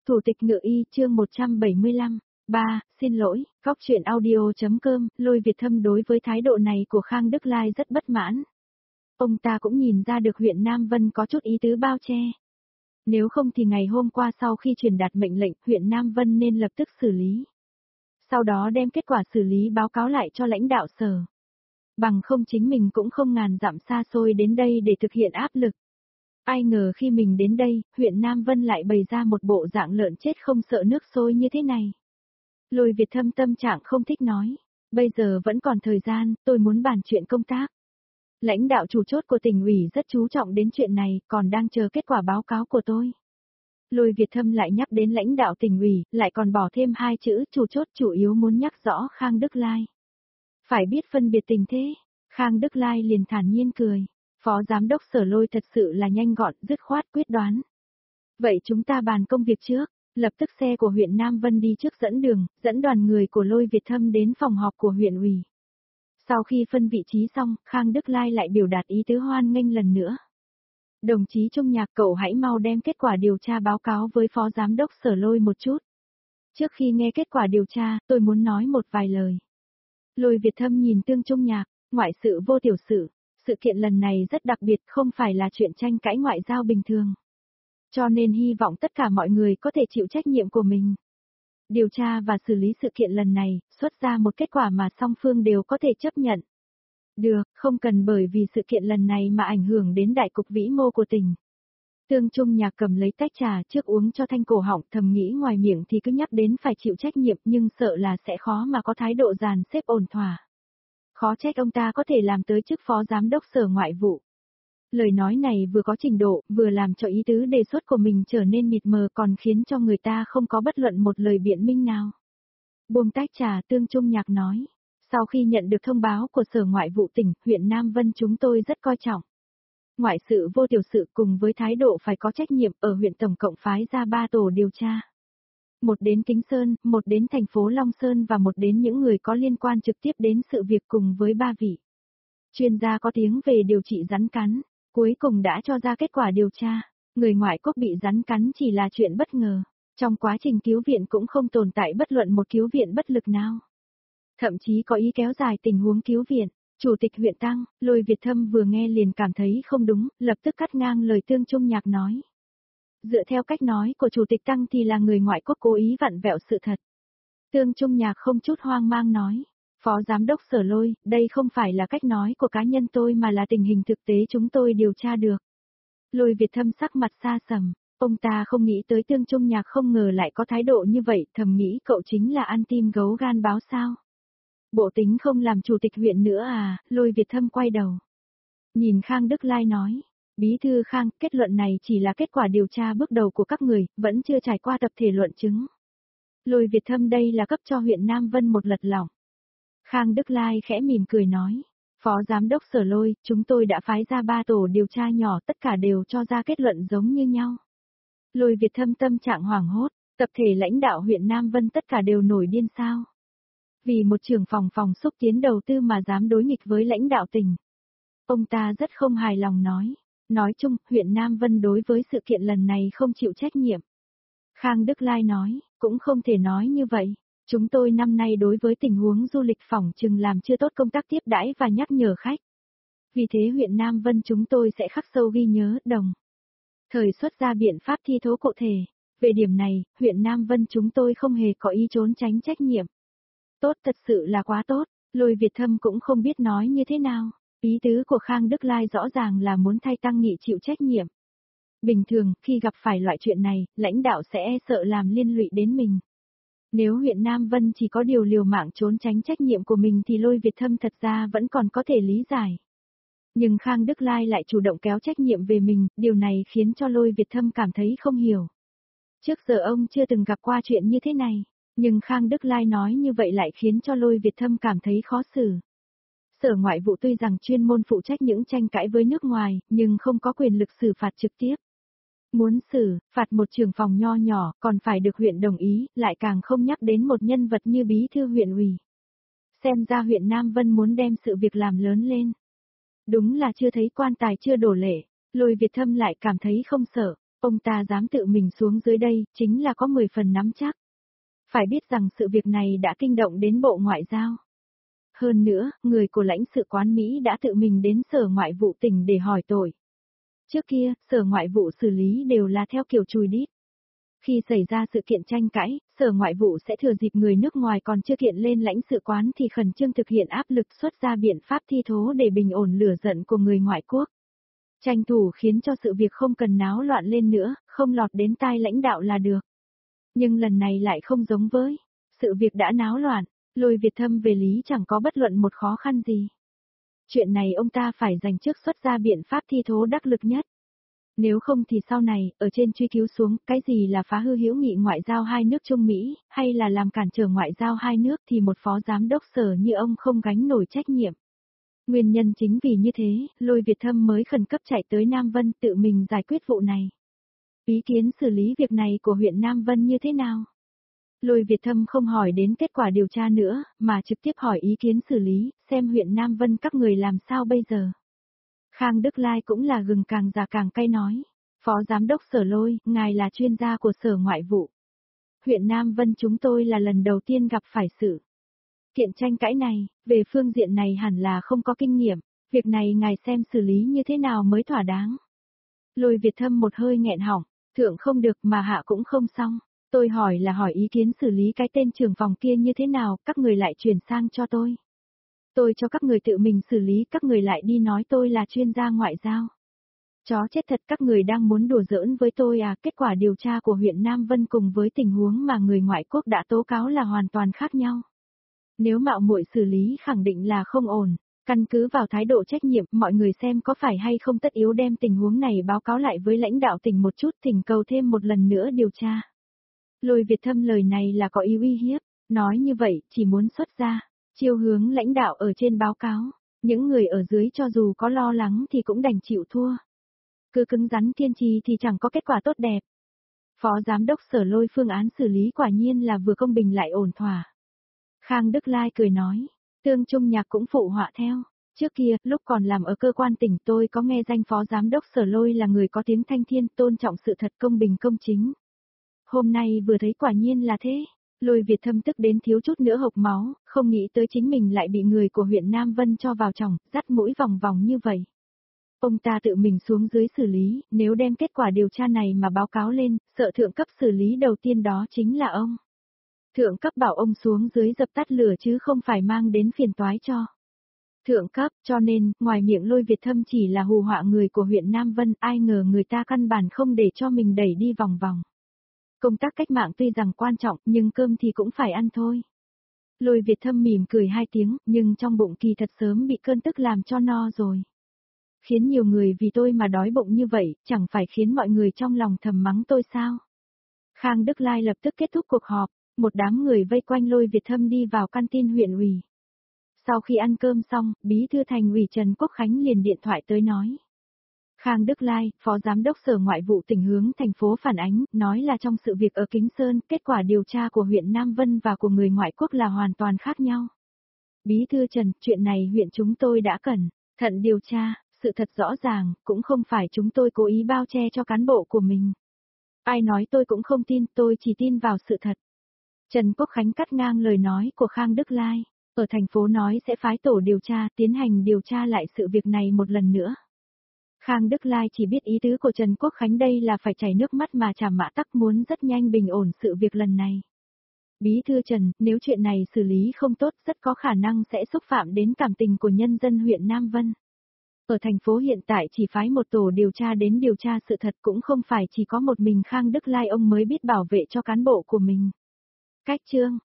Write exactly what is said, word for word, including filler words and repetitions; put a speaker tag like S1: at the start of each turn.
S1: Thủ tịch Ngự Y chương một trăm bảy mươi lăm. ba. Xin lỗi, Góc truyện audio.com, Lôi Việt Thâm đối với thái độ này của Khang Đức Lai rất bất mãn. Ông ta cũng nhìn ra được huyện Nam Vân có chút ý tứ bao che. Nếu không thì ngày hôm qua sau khi truyền đạt mệnh lệnh, huyện Nam Vân nên lập tức xử lý. Sau đó đem kết quả xử lý báo cáo lại cho lãnh đạo sở. Bằng không chính mình cũng không ngàn dặm xa xôi đến đây để thực hiện áp lực. Ai ngờ khi mình đến đây, huyện Nam Vân lại bày ra một bộ dạng lợn chết không sợ nước sôi như thế này. Lôi Việt Thâm tâm trạng không thích nói. Bây giờ vẫn còn thời gian, tôi muốn bàn chuyện công tác. Lãnh đạo chủ chốt của tỉnh ủy rất chú trọng đến chuyện này, còn đang chờ kết quả báo cáo của tôi. Lôi Việt Thâm lại nhắc đến lãnh đạo tỉnh ủy, lại còn bỏ thêm hai chữ chủ chốt, chủ yếu muốn nhắc rõ Khang Đức Lai. Phải biết phân biệt tình thế. Khang Đức Lai liền thản nhiên cười. Phó Giám đốc Sở Lôi thật sự là nhanh gọn, dứt khoát quyết đoán. Vậy chúng ta bàn công việc trước. Lập tức xe của huyện Nam Vân đi trước dẫn đường, dẫn đoàn người của Lôi Việt Thâm đến phòng họp của huyện ủy. Sau khi phân vị trí xong, Khang Đức Lai lại biểu đạt ý tứ hoan nghênh lần nữa. Đồng chí Trung Nhạc, cậu hãy mau đem kết quả điều tra báo cáo với Phó Giám đốc Sở Lôi một chút. Trước khi nghe kết quả điều tra, tôi muốn nói một vài lời. Lôi Việt Thâm nhìn Tương Trung Nhạc, ngoại sự vô tiểu sự. Sự kiện lần này rất đặc biệt, không phải là chuyện tranh cãi ngoại giao bình thường. Cho nên hy vọng tất cả mọi người có thể chịu trách nhiệm của mình. Điều tra và xử lý sự kiện lần này, xuất ra một kết quả mà song phương đều có thể chấp nhận. Được, không cần bởi vì sự kiện lần này mà ảnh hưởng đến đại cục vĩ mô của tỉnh. Tương Trung Nhạc cầm lấy tách trà trước uống cho thanh cổ họng, thầm nghĩ ngoài miệng thì cứ nhắc đến phải chịu trách nhiệm nhưng sợ là sẽ khó mà có thái độ dàn xếp ổn thỏa. Khó trách ông ta có thể làm tới chức Phó Giám đốc Sở Ngoại vụ. Lời nói này vừa có trình độ, vừa làm cho ý tứ đề xuất của mình trở nên mịt mờ, còn khiến cho người ta không có bất luận một lời biện minh nào. Buông tách trà, Tương Trung Nhạc nói. Sau khi nhận được thông báo của Sở Ngoại vụ tỉnh, huyện Nam Vân chúng tôi rất coi trọng. Ngoại sự vô tiểu sự cùng với thái độ phải có trách nhiệm, ở huyện tổng cộng phái ra ba tổ điều tra. Một đến Kính Sơn, một đến thành phố Long Sơn và một đến những người có liên quan trực tiếp đến sự việc cùng với ba vị chuyên gia có tiếng về điều trị rắn cắn. Cuối cùng đã cho ra kết quả điều tra, người ngoại quốc bị rắn cắn chỉ là chuyện bất ngờ, trong quá trình cứu viện cũng không tồn tại bất luận một cứu viện bất lực nào. Thậm chí có ý kéo dài tình huống cứu viện. Chủ tịch huyện Tăng, Lôi Việt Thâm vừa nghe liền cảm thấy không đúng, lập tức cắt ngang lời Tương Trung Nhạc nói. Dựa theo cách nói của Chủ tịch Tăng thì là người ngoại quốc cố ý vặn vẹo sự thật. Tương Trung Nhạc không chút hoang mang nói. Phó Giám đốc Sở Lôi, đây không phải là cách nói của cá nhân tôi mà là tình hình thực tế chúng tôi điều tra được. Lôi Việt Thâm sắc mặt xa sầm, ông ta không nghĩ tới Tương Trung Nhạc không ngờ lại có thái độ như vậy, thầm nghĩ cậu chính là ăn tim gấu gan báo sao. Bộ tính không làm chủ tịch huyện nữa à, Lôi Việt Thâm quay đầu. Nhìn Khang Đức Lai nói, Bí thư Khang, kết luận này chỉ là kết quả điều tra bước đầu của các người, vẫn chưa trải qua tập thể luận chứng. Lôi Việt Thâm đây là cấp cho huyện Nam Vân một lật lỏng. Khang Đức Lai khẽ mỉm cười nói, Phó Giám đốc Sở Lôi, chúng tôi đã phái ra ba tổ điều tra nhỏ, tất cả đều cho ra kết luận giống như nhau. Lôi Việt Thâm tâm trạng hoảng hốt, tập thể lãnh đạo huyện Nam Vân tất cả đều nổi điên sao. Vì một trưởng phòng phòng xúc tiến đầu tư mà dám đối nghịch với lãnh đạo tỉnh. Ông ta rất không hài lòng nói, nói chung, huyện Nam Vân đối với sự kiện lần này không chịu trách nhiệm. Khang Đức Lai nói, cũng không thể nói như vậy. Chúng tôi năm nay đối với tình huống du lịch phỏng chừng làm chưa tốt công tác tiếp đãi và nhắc nhở khách. Vì thế huyện Nam Vân chúng tôi sẽ khắc sâu ghi nhớ, đồng thời xuất ra biện pháp thi thố cụ thể. Về điểm này, huyện Nam Vân chúng tôi không hề có ý trốn tránh trách nhiệm. Tốt, thật sự là quá tốt, Lôi Việt Thâm cũng không biết nói như thế nào. Ý tứ của Khang Đức Lai rõ ràng là muốn thay Tăng Nghị chịu trách nhiệm. Bình thường, khi gặp phải loại chuyện này, lãnh đạo sẽ e sợ làm liên lụy đến mình. Nếu huyện Nam Vân chỉ có điều liều mạng trốn tránh trách nhiệm của mình thì Lôi Việt Thâm thật ra vẫn còn có thể lý giải. Nhưng Khang Đức Lai lại chủ động kéo trách nhiệm về mình, điều này khiến cho Lôi Việt Thâm cảm thấy không hiểu. Trước giờ ông chưa từng gặp qua chuyện như thế này, nhưng Khang Đức Lai nói như vậy lại khiến cho Lôi Việt Thâm cảm thấy khó xử. Sở Ngoại vụ tuy rằng chuyên môn phụ trách những tranh cãi với nước ngoài, nhưng không có quyền lực xử phạt trực tiếp. Muốn xử, phạt một trưởng phòng nho nhỏ, còn phải được huyện đồng ý, lại càng không nhắc đến một nhân vật như bí thư huyện ủy. Xem ra huyện Nam Vân muốn đem sự việc làm lớn lên. Đúng là chưa thấy quan tài chưa đổ lệ, Lôi Việt Thâm lại cảm thấy không sợ. Ông ta dám tự mình xuống dưới đây, chính là có mười phần nắm chắc. Phải biết rằng sự việc này đã kinh động đến Bộ Ngoại giao. Hơn nữa, người của lãnh sự quán Mỹ đã tự mình đến Sở Ngoại vụ tỉnh để hỏi tội. Trước kia, Sở Ngoại vụ xử lý đều là theo kiểu chùi đít. Khi xảy ra sự kiện tranh cãi, Sở Ngoại vụ sẽ thừa dịp người nước ngoài còn chưa kiện lên lãnh sự quán thì khẩn trương thực hiện áp lực xuất ra biện pháp thi thố để bình ổn lửa giận của người ngoại quốc. Tranh thủ khiến cho sự việc không cần náo loạn lên nữa, không lọt đến tai lãnh đạo là được. Nhưng lần này lại không giống với. Sự việc đã náo loạn, Lôi Việt Thâm về lý chẳng có bất luận một khó khăn gì. Chuyện này ông ta phải dành trước xuất ra biện pháp thi thố đắc lực nhất. Nếu không thì sau này, ở trên truy cứu xuống, cái gì là phá hư hữu nghị ngoại giao hai nước Trung Mỹ, hay là làm cản trở ngoại giao hai nước thì một phó giám đốc sở như ông không gánh nổi trách nhiệm. Nguyên nhân chính vì như thế, Lôi Việt Thâm mới khẩn cấp chạy tới Nam Vân tự mình giải quyết vụ này. Ý kiến xử lý việc này của huyện Nam Vân như thế nào? Lôi Việt Thâm không hỏi đến kết quả điều tra nữa, mà trực tiếp hỏi ý kiến xử lý, xem huyện Nam Vân các người làm sao bây giờ. Khang Đức Lai cũng là gừng càng già càng cay nói. Phó Giám đốc Sở Lôi, ngài là chuyên gia của Sở Ngoại vụ. Huyện Nam Vân chúng tôi là lần đầu tiên gặp phải sự kiện tranh cãi này, về phương diện này hẳn là không có kinh nghiệm, việc này ngài xem xử lý như thế nào mới thỏa đáng. Lôi Việt Thâm một hơi nghẹn họng, thượng không được mà hạ cũng không xong. Tôi hỏi là hỏi ý kiến xử lý cái tên trưởng phòng kia như thế nào, các người lại chuyển sang cho tôi. Tôi cho các người tự mình xử lý, các người lại đi nói tôi là chuyên gia ngoại giao. Chó chết thật, các người đang muốn đùa giỡn với tôi à? Kết quả điều tra của huyện Nam Vân cùng với tình huống mà người ngoại quốc đã tố cáo là hoàn toàn khác nhau. Nếu mạo muội xử lý khẳng định là không ổn, căn cứ vào thái độ trách nhiệm, mọi người xem có phải hay không tất yếu đem tình huống này báo cáo lại với lãnh đạo tỉnh một chút, thỉnh cầu thêm một lần nữa điều tra. Lôi Việt Thâm lời này là có ý uy hiếp, nói như vậy chỉ muốn xuất ra, chiêu hướng lãnh đạo ở trên báo cáo, những người ở dưới cho dù có lo lắng thì cũng đành chịu thua. Cứ cứng rắn kiên trì thì chẳng có kết quả tốt đẹp. Phó Giám đốc Sở Lôi phương án xử lý quả nhiên là vừa công bình lại ổn thỏa. Khang Đức Lai cười nói, Tương Trung Nhạc cũng phụ họa theo. Trước kia, lúc còn làm ở cơ quan tỉnh tôi có nghe danh Phó Giám đốc Sở Lôi là người có tiếng thanh thiên, tôn trọng sự thật, công bình công chính. Hôm nay vừa thấy quả nhiên là thế. Lôi Việt Thâm tức đến thiếu chút nữa hộc máu, không nghĩ tới chính mình lại bị người của huyện Nam Vân cho vào chồng, dắt mũi vòng vòng như vậy. Ông ta tự mình xuống dưới xử lý, nếu đem kết quả điều tra này mà báo cáo lên, sợ thượng cấp xử lý đầu tiên đó chính là ông. Thượng cấp bảo ông xuống dưới dập tắt lửa chứ không phải mang đến phiền toái cho thượng cấp, cho nên, ngoài miệng Lôi Việt Thâm chỉ là hù họa người của huyện Nam Vân, ai ngờ người ta căn bản không để cho mình đẩy đi vòng vòng. Công tác cách mạng tuy rằng quan trọng, nhưng cơm thì cũng phải ăn thôi. Lôi Việt Thâm mỉm cười hai tiếng, nhưng trong bụng kỳ thật sớm bị cơn tức làm cho no rồi. Khiến nhiều người vì tôi mà đói bụng như vậy, chẳng phải khiến mọi người trong lòng thầm mắng tôi sao? Khang Đức Lai lập tức kết thúc cuộc họp, một đám người vây quanh Lôi Việt Thâm đi vào canteen huyện ủy. Sau khi ăn cơm xong, Bí thư Thành ủy Trần Quốc Khánh liền điện thoại tới nói. Khang Đức Lai, Phó Giám đốc Sở Ngoại vụ tỉnh hướng thành phố phản ánh, nói là trong sự việc ở Kính Sơn, kết quả điều tra của huyện Nam Vân và của người ngoại quốc là hoàn toàn khác nhau. Bí thư Trần, chuyện này huyện chúng tôi đã cẩn thận điều tra, sự thật rõ ràng, cũng không phải chúng tôi cố ý bao che cho cán bộ của mình. Ai nói tôi cũng không tin, tôi chỉ tin vào sự thật. Trần Quốc Khánh cắt ngang lời nói của Khang Đức Lai, ở thành phố nói sẽ phái tổ điều tra, tiến hành điều tra lại sự việc này một lần nữa. Khang Đức Lai chỉ biết ý tứ của Trần Quốc Khánh đây là phải chảy nước mắt mà Trảm Mã Tắc muốn rất nhanh bình ổn sự việc lần này. Bí thư Trần, nếu chuyện này xử lý không tốt rất có khả năng sẽ xúc phạm đến cảm tình của nhân dân huyện Nam Vân. Ở thành phố hiện tại chỉ phái một tổ điều tra đến điều tra sự thật cũng không phải chỉ có một mình Khang Đức Lai ông mới biết bảo vệ cho cán bộ của mình. Cách chương